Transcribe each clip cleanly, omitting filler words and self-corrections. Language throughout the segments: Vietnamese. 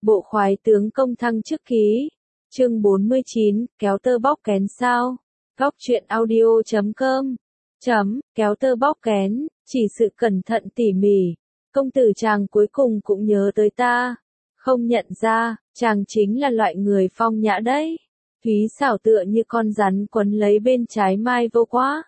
Bộ khoái tướng công thăng chức ký. Chương 49, kéo tơ bóc kén sao? Góc truyện audio.com. Kéo tơ bóc kén, chỉ sự cẩn thận tỉ mỉ. Công tử chàng cuối cùng cũng nhớ tới ta. Không nhận ra, chàng chính là loại người phong nhã đấy. Thúy xảo tựa như con rắn quấn lấy bên trái Mai Vô Quá.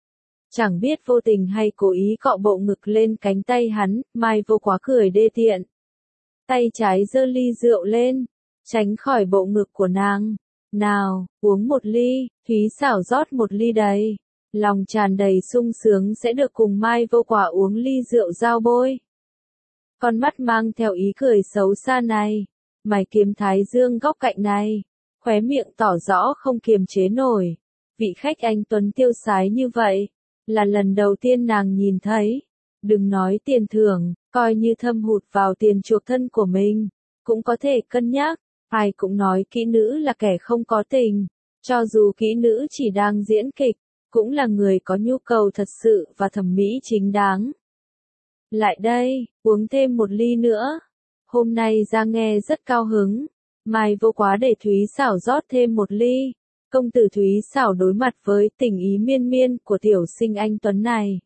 Chẳng biết vô tình hay cố ý cọ bộ ngực lên cánh tay hắn, Mai Vô Quá cười đê tiện. Tay trái giơ ly rượu lên, tránh khỏi bộ ngực của nàng. Nào, uống một ly, Thúy xảo rót một ly đầy. Lòng tràn đầy sung sướng sẽ được cùng Mai Vô Quá uống ly rượu giao bôi. Con mắt mang theo ý cười xấu xa này, mày kiếm thái dương góc cạnh này, khóe miệng tỏ rõ không kiềm chế nổi. Vị khách anh tuấn tiêu sái như vậy, là lần đầu tiên nàng nhìn thấy. Đừng nói tiền thưởng, coi như thâm hụt vào tiền chuộc thân của mình, cũng có thể cân nhắc. Ai cũng nói kỹ nữ là kẻ không có tình, cho dù kỹ nữ chỉ đang diễn kịch, cũng là người có nhu cầu thật sự và thẩm mỹ chính đáng. Lại đây, uống thêm một ly nữa. Hôm nay ra nghe rất cao hứng. Mai Vô Quá để Thúy xảo rót thêm một ly. Công tử Thúy xảo đối mặt với tình ý miên miên của tiểu sinh anh tuấn này.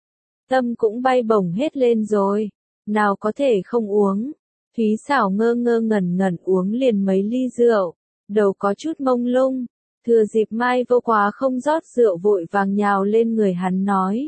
Tâm cũng bay bổng hết lên rồi. Nào có thể không uống. Thúy xảo ngơ ngơ ngẩn ngẩn uống liền mấy ly rượu. Đầu có chút mông lung. Thừa dịp Mai Vô Quá không rót rượu vội vàng nhào lên người hắn nói.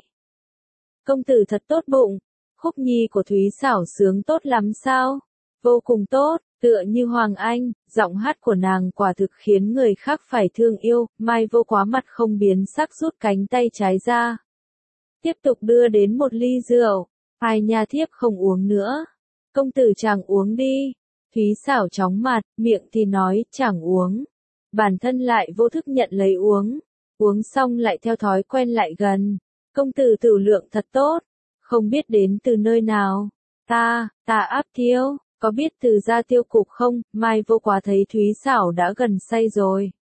Công tử thật tốt bụng. Khúc nhi của Thúy xảo sướng tốt lắm sao? Vô cùng tốt, tựa như Hoàng Anh, giọng hát của nàng quả thực khiến người khác phải thương yêu. Mai Vô Quá mặt không biến sắc rút cánh tay trái ra. Tiếp tục đưa đến một ly rượu. Ai nha thiếp không uống nữa. Công tử chàng uống đi. Thúy xảo chóng mặt, miệng thì nói chẳng uống. Bản thân lại vô thức nhận lấy uống. Uống xong lại theo thói quen lại gần. Công tử tửu lượng thật tốt. Không biết đến từ nơi nào. Ta áp thiêu, có biết từ gia tiêu cục không? Mai Vô Quá thấy Thúy xảo đã gần say rồi.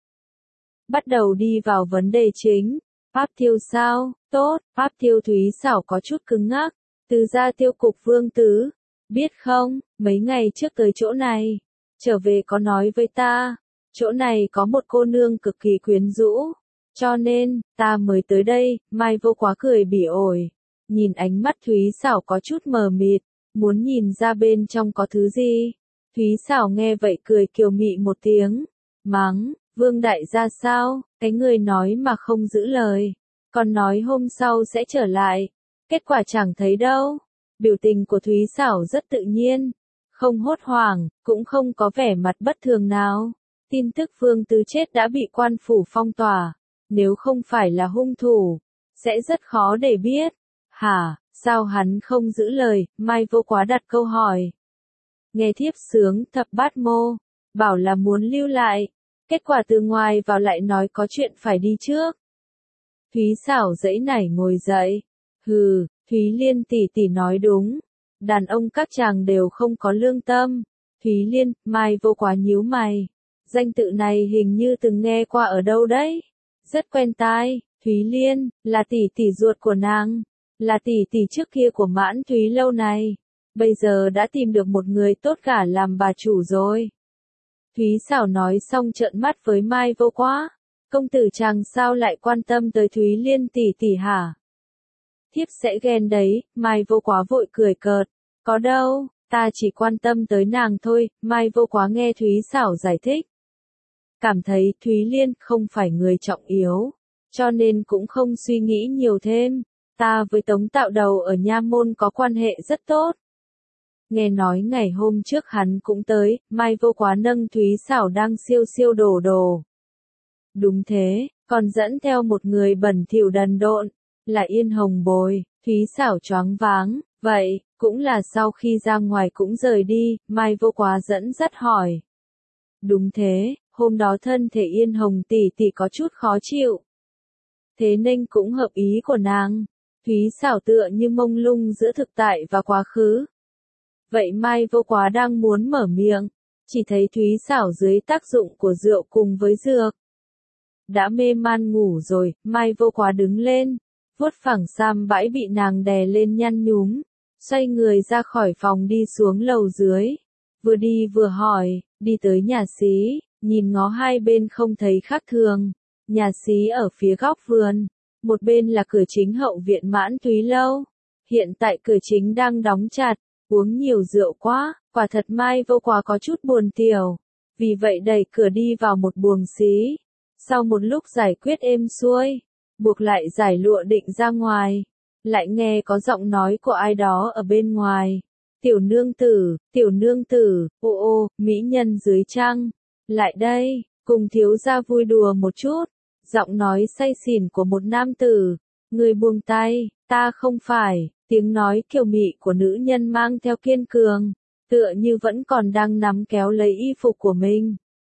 Bắt đầu đi vào vấn đề chính. Áp thiêu sao? Tốt, áp thiêu. Thúy xảo có chút cứng ngắc. Từ gia tiêu cục Vương Tứ. Biết không, mấy ngày trước tới chỗ này. Trở về có nói với ta. Chỗ này có một cô nương cực kỳ quyến rũ. Cho nên, ta mới tới đây. Mai Vô Quá cười bỉ ổi. Nhìn ánh mắt Thúy xảo có chút mờ mịt, muốn nhìn ra bên trong có thứ gì. Thúy xảo nghe vậy cười kiều mị một tiếng, mắng, Vương đại gia sao, cái người nói mà không giữ lời, còn nói hôm sau sẽ trở lại, kết quả chẳng thấy đâu. Biểu tình của Thúy xảo rất tự nhiên, không hốt hoảng, cũng không có vẻ mặt bất thường nào. Tin tức Vương Tứ chết đã bị quan phủ phong tỏa, nếu không phải là hung thủ, sẽ rất khó để biết. Hả, sao hắn không giữ lời? Mai Vô Quá đặt câu hỏi. Nghe thiếp sướng thập bát mô, bảo là muốn lưu lại, kết quả từ ngoài vào lại nói có chuyện phải đi trước. Thúy xảo giãy nảy ngồi dậy. Hừ, Thúy Liên tỷ tỷ nói đúng, đàn ông các chàng đều không có lương tâm. Thúy Liên, Mai Vô Quá nhíu mày. Danh tự này hình như từng nghe qua ở đâu đấy. Rất quen tai. Thúy Liên, là tỷ tỷ ruột của nàng. Là tỷ tỷ trước kia của Mãn Thúy lâu này. Bây giờ đã tìm được một người tốt cả làm bà chủ rồi. Thúy xảo nói xong trợn mắt với Mai Vô Quá. Công tử chàng sao lại quan tâm tới Thúy Liên tỷ tỷ hả? Thiếp sẽ ghen đấy. Mai Vô Quá vội cười cợt. Có đâu, ta chỉ quan tâm tới nàng thôi. Mai Vô Quá nghe Thúy xảo giải thích. Cảm thấy Thúy Liên không phải người trọng yếu. Cho nên cũng không suy nghĩ nhiều thêm. Ta với Tống Tạo Đầu ở Nha Môn có quan hệ rất tốt. Nghe nói ngày hôm trước hắn cũng tới. Mai Vô Quá nâng Thúy xảo đang siêu đổ đồ. Đúng thế, còn dẫn theo một người bẩn thỉu đần độn, là Yên Hồng Bồi. Thúy xảo choáng váng, vậy, cũng là sau khi ra ngoài cũng rời đi. Mai Vô Quá dẫn dắt hỏi. Đúng thế, hôm đó thân thể Yên Hồng tỷ tỷ có chút khó chịu. Thế nên cũng hợp ý của nàng. Thúy xảo tựa như mông lung giữa thực tại và quá khứ. Vậy Mai Vô Quá đang muốn mở miệng, chỉ thấy Thúy xảo dưới tác dụng của rượu cùng với dược. Đã mê man ngủ rồi. Mai Vô Quá đứng lên, vuốt phẳng sam bãi bị nàng đè lên nhăn nhúm, xoay người ra khỏi phòng đi xuống lầu dưới. vừa đi vừa hỏi, đi tới nhà xí, nhìn ngó hai bên không thấy khác thường. Nhà xí ở phía góc vườn, một bên là cửa chính hậu viện Mãn Thúy Lâu. Hiện tại cửa chính đang đóng chặt, uống nhiều rượu quá, quả thật Mai Vô Quá có chút buồn tiểu. Vì vậy đẩy cửa đi vào một buồng xí. Sau một lúc giải quyết êm xuôi, buộc lại giải lụa định ra ngoài, lại nghe có giọng nói của ai đó ở bên ngoài. Tiểu nương tử, ô, mỹ nhân dưới trăng, lại đây, cùng thiếu gia vui đùa một chút. Giọng nói say xỉn của một nam tử, người buông tay, ta không phải, tiếng nói kiều mị của nữ nhân mang theo kiên cường, tựa như vẫn còn đang nắm kéo lấy y phục của mình.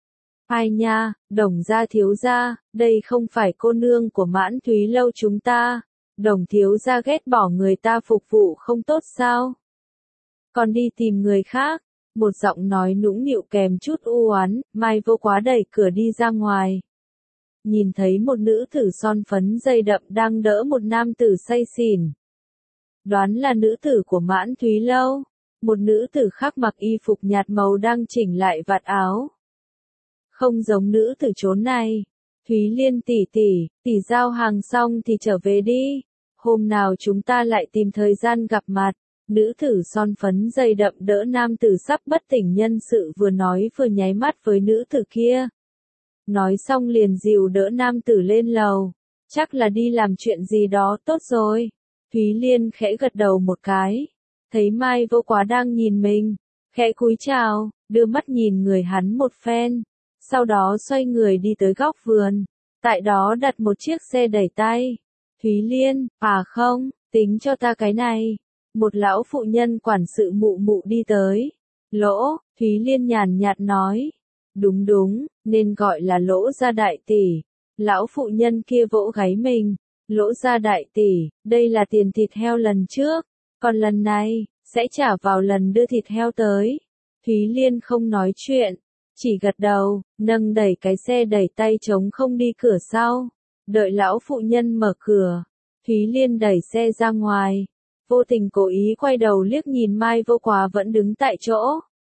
Ai nha, Đồng gia thiếu gia, đây không phải cô nương của Mãn Thúy Lâu chúng ta. Đồng thiếu gia ghét bỏ người ta phục vụ không tốt sao? Còn đi tìm người khác. Một giọng nói nũng nịu kèm chút u oán, Mai Vô Quá đẩy cửa đi ra ngoài. Nhìn thấy một nữ tử son phấn dây đậm đang đỡ một nam tử say xỉn. Đoán là nữ tử của Mãn Thúy Lâu. Một nữ tử khác mặc y phục nhạt màu đang chỉnh lại vạt áo. Không giống nữ tử chốn này. Thúy Liên tỷ giao hàng xong thì trở về đi. Hôm nào chúng ta lại tìm thời gian gặp mặt. Nữ tử son phấn dày đậm đỡ nam tử sắp bất tỉnh nhân sự vừa nói vừa nháy mắt với nữ tử kia. Nói xong liền dìu đỡ nam tử lên lầu. Chắc là đi làm chuyện gì đó tốt rồi. Thúy Liên khẽ gật đầu một cái. Thấy Mai Vô Quá đang nhìn mình. Khẽ cúi chào, đưa mắt nhìn người hắn một phen. Sau đó xoay người đi tới góc vườn. Tại đó đặt một chiếc xe đẩy tay. Thúy Liên, không, tính cho ta cái này. Một lão phụ nhân quản sự mụ mụ đi tới. Lỗ, Thúy Liên nhàn nhạt nói. Đúng, nên gọi là Lỗ gia đại tỷ. Lão phụ nhân kia vỗ gáy mình. Lỗ gia đại tỷ, đây là tiền thịt heo lần trước. Còn lần này, sẽ trả vào lần đưa thịt heo tới. Thúy Liên không nói chuyện. Chỉ gật đầu, nâng đẩy cái xe đẩy tay trống không đi cửa sau. Đợi lão phụ nhân mở cửa. Thúy Liên đẩy xe ra ngoài. Vô tình cố ý quay đầu liếc nhìn Mai Vô Quá vẫn đứng tại chỗ.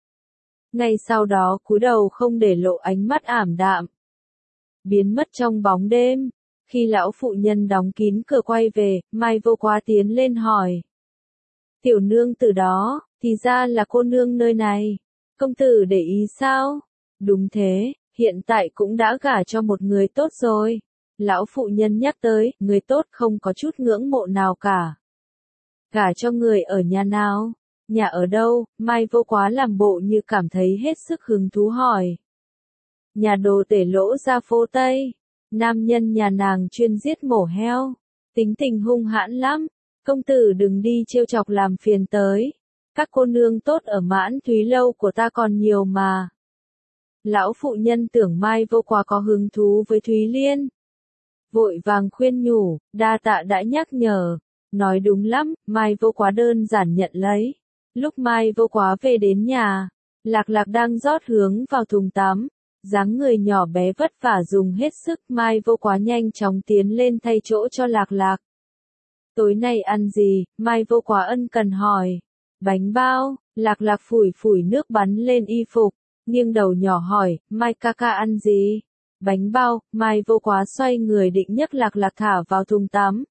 Ngay sau đó cúi đầu không để lộ ánh mắt ảm đạm. Biến mất trong bóng đêm. Khi lão phụ nhân đóng kín cửa quay về, Mai Vô Quá tiến lên hỏi. Tiểu nương từ đó, thì ra là cô nương nơi này. Công tử để ý sao? Đúng thế, hiện tại cũng đã gả cho một người tốt rồi. Lão phụ nhân nhắc tới, người tốt không có chút ngưỡng mộ nào cả. Gả cho người ở nhà nào? Nhà ở đâu? Mai Vô Quá làm bộ như cảm thấy hết sức hứng thú hỏi. Nhà đồ tể Lỗ gia phố Tây. Nam nhân nhà nàng chuyên giết mổ heo. Tính tình hung hãn lắm. Công tử đừng đi trêu chọc làm phiền tới. Các cô nương tốt ở Mãn Thúy Lâu của ta còn nhiều mà. Lão phụ nhân tưởng Mai Vô Quá có hứng thú với Thúy Liên. Vội vàng khuyên nhủ, đa tạ đã nhắc nhở. Nói đúng lắm, Mai Vô Quá đơn giản nhận lấy. Lúc Mai Vô Quá về đến nhà, Lạc Lạc đang rót hướng vào thùng tắm. Dáng người nhỏ bé vất vả dùng hết sức, Mai Vô Quá nhanh chóng tiến lên thay chỗ cho Lạc Lạc. Tối nay ăn gì? Mai Vô Quá ân cần hỏi. Bánh bao. Lạc Lạc phủi phủi nước bắn lên y phục, nghiêng đầu nhỏ hỏi, Mai ca ca ăn gì? Bánh bao. Mai Vô Quá xoay người định nhấc Lạc Lạc thả vào thùng tắm.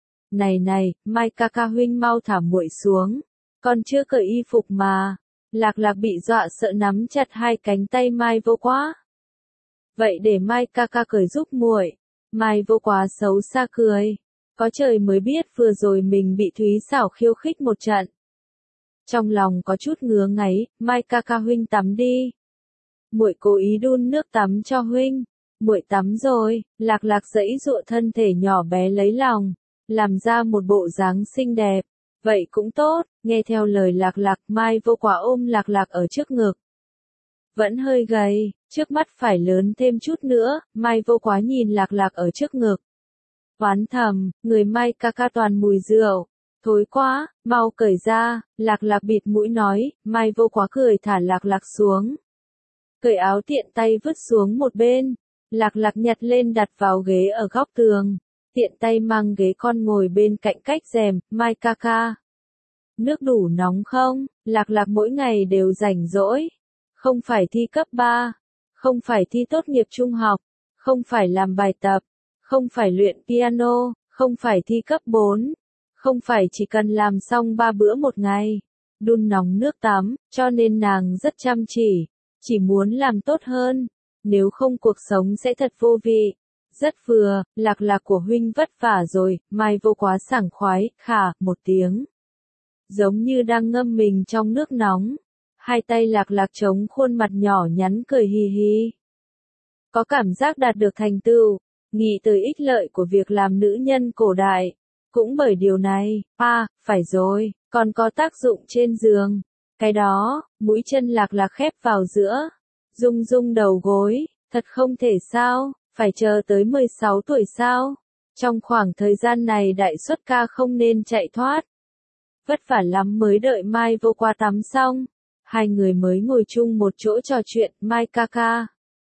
Này, Mai ca ca huynh mau thả muội xuống. Còn chưa cởi y phục mà. Lạc Lạc bị dọa sợ nắm chặt hai cánh tay Mai Vô Quá. Vậy để Mai ca ca cởi giúp muội. Mai Vô Quá xấu xa cười. Có trời mới biết vừa rồi mình bị Thúy Xảo khiêu khích một trận. Trong lòng có chút ngứa ngáy, Mai ca ca huynh tắm đi. Muội cố ý đun nước tắm cho huynh. Muội tắm rồi. Lạc Lạc giãy giụa thân thể nhỏ bé lấy lòng, làm ra một bộ dáng xinh đẹp. Vậy cũng tốt, nghe theo lời Lạc Lạc, Mai Vô Quá ôm Lạc Lạc ở trước ngực. Vẫn hơi gầy, trước mắt phải lớn thêm chút nữa, Mai Vô Quá nhìn Lạc Lạc ở trước ngực. Oán thầm, người Mai ca ca toàn mùi rượu. Thối quá, mau cởi ra. Lạc Lạc bịt mũi nói. Mai Vô Quá cười thả Lạc Lạc xuống. Cởi áo tiện tay vứt xuống một bên. Lạc Lạc nhặt lên đặt vào ghế ở góc tường. Tiện tay mang ghế con ngồi bên cạnh cách rèm. Mai ca ca, Nước đủ nóng không? Lạc Lạc mỗi ngày đều rảnh rỗi. Không phải thi cấp 3, không phải thi tốt nghiệp trung học, không phải làm bài tập, không phải luyện piano, không phải thi cấp 4, không phải chỉ cần làm xong 3 bữa một ngày, đun nóng nước tắm, cho nên nàng rất chăm chỉ muốn làm tốt hơn, nếu không cuộc sống sẽ thật vô vị. Rất vừa, Lạc Lạc của huynh vất vả rồi, Mai Vô Quá sảng khoái, khả, một tiếng. Giống như đang ngâm mình trong nước nóng. Hai tay Lạc Lạc chống khuôn mặt nhỏ nhắn cười hì hì. Có cảm giác đạt được thành tựu, nghĩ tới ích lợi của việc làm nữ nhân cổ đại. Cũng bởi điều này, phải rồi, còn có tác dụng trên giường. Cái đó, mũi chân Lạc Lạc khép vào giữa. Rung rung đầu gối, thật không thể sao, phải chờ tới 16 tuổi sao? Trong khoảng thời gian này đại xuất ca không nên chạy thoát. Vất vả lắm mới đợi Mai Vô Quá tắm xong. Hai người mới ngồi chung một chỗ trò chuyện, Mai ca ca.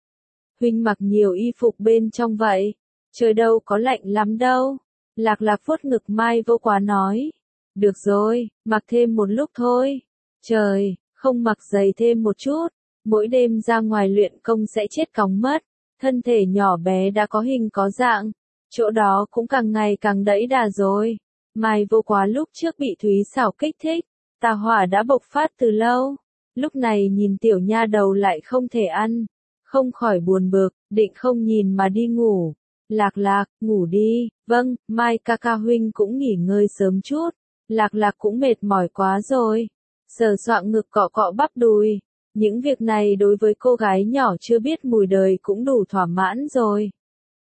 Huynh mặc nhiều y phục bên trong vậy, trời đâu có lạnh lắm đâu. Lạc Lạc vuốt ngực Mai Vô Quá nói. Được rồi, mặc thêm một lúc thôi. Trời, không mặc giày thêm một chút, mỗi đêm ra ngoài luyện công sẽ chết cóng mất. Thân thể nhỏ bé đã có hình có dạng, chỗ đó cũng càng ngày càng đẫy đà rồi. Mai Vô Quá lúc trước bị Thúy Xảo kích thích, tà hỏa đã bộc phát từ lâu. Lúc này nhìn tiểu nha đầu lại không thể ăn, không khỏi buồn bực, định không nhìn mà đi ngủ. Lạc Lạc, ngủ đi, vâng, Mai ca ca huynh cũng nghỉ ngơi sớm chút. Lạc Lạc cũng mệt mỏi quá rồi. Sờ soạng ngực cọ cọ bắp đùi. Những việc này đối với cô gái nhỏ chưa biết mùi đời cũng đủ thỏa mãn rồi.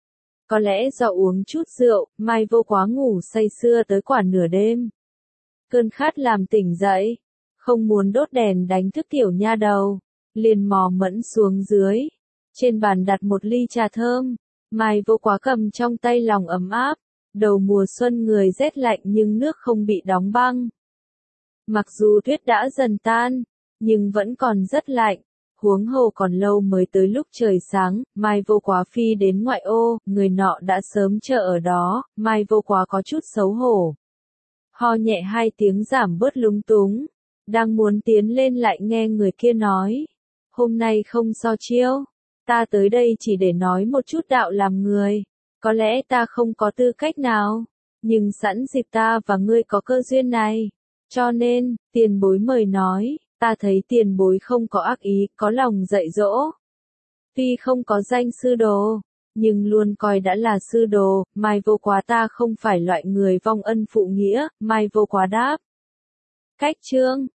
Có lẽ do uống chút rượu, Mai Vô Quá ngủ say sưa tới quả nửa đêm. Cơn khát làm tỉnh dậy, không muốn đốt đèn đánh thức tiểu nha đầu, liền mò mẫm xuống dưới. Trên bàn đặt một ly trà thơm, Mai Vô Quá cầm trong tay lòng ấm áp. Đầu mùa xuân người rét lạnh nhưng nước không bị đóng băng. Mặc dù tuyết đã dần tan, nhưng vẫn còn rất lạnh. Huống hồ còn lâu mới tới lúc trời sáng, Mai Vô Quá phi đến ngoại ô, người nọ đã sớm chờ ở đó, Mai Vô Quá có chút xấu hổ. Ho nhẹ hai tiếng giảm bớt lúng túng, đang muốn tiến lên lại nghe người kia nói. Hôm nay không so chiêu, ta tới đây chỉ để nói một chút đạo làm người. Có lẽ ta không có tư cách nào, nhưng sẵn dịp ta và ngươi có cơ duyên này. Cho nên, tiền bối mời nói. Ta thấy tiền bối không có ác ý, có lòng dạy dỗ. Tuy không có danh sư đồ, nhưng luôn coi đã là sư đồ. Mai Vô Quá ta không phải loại người vong ân phụ nghĩa, Mai Vô Quá đáp. Cách chương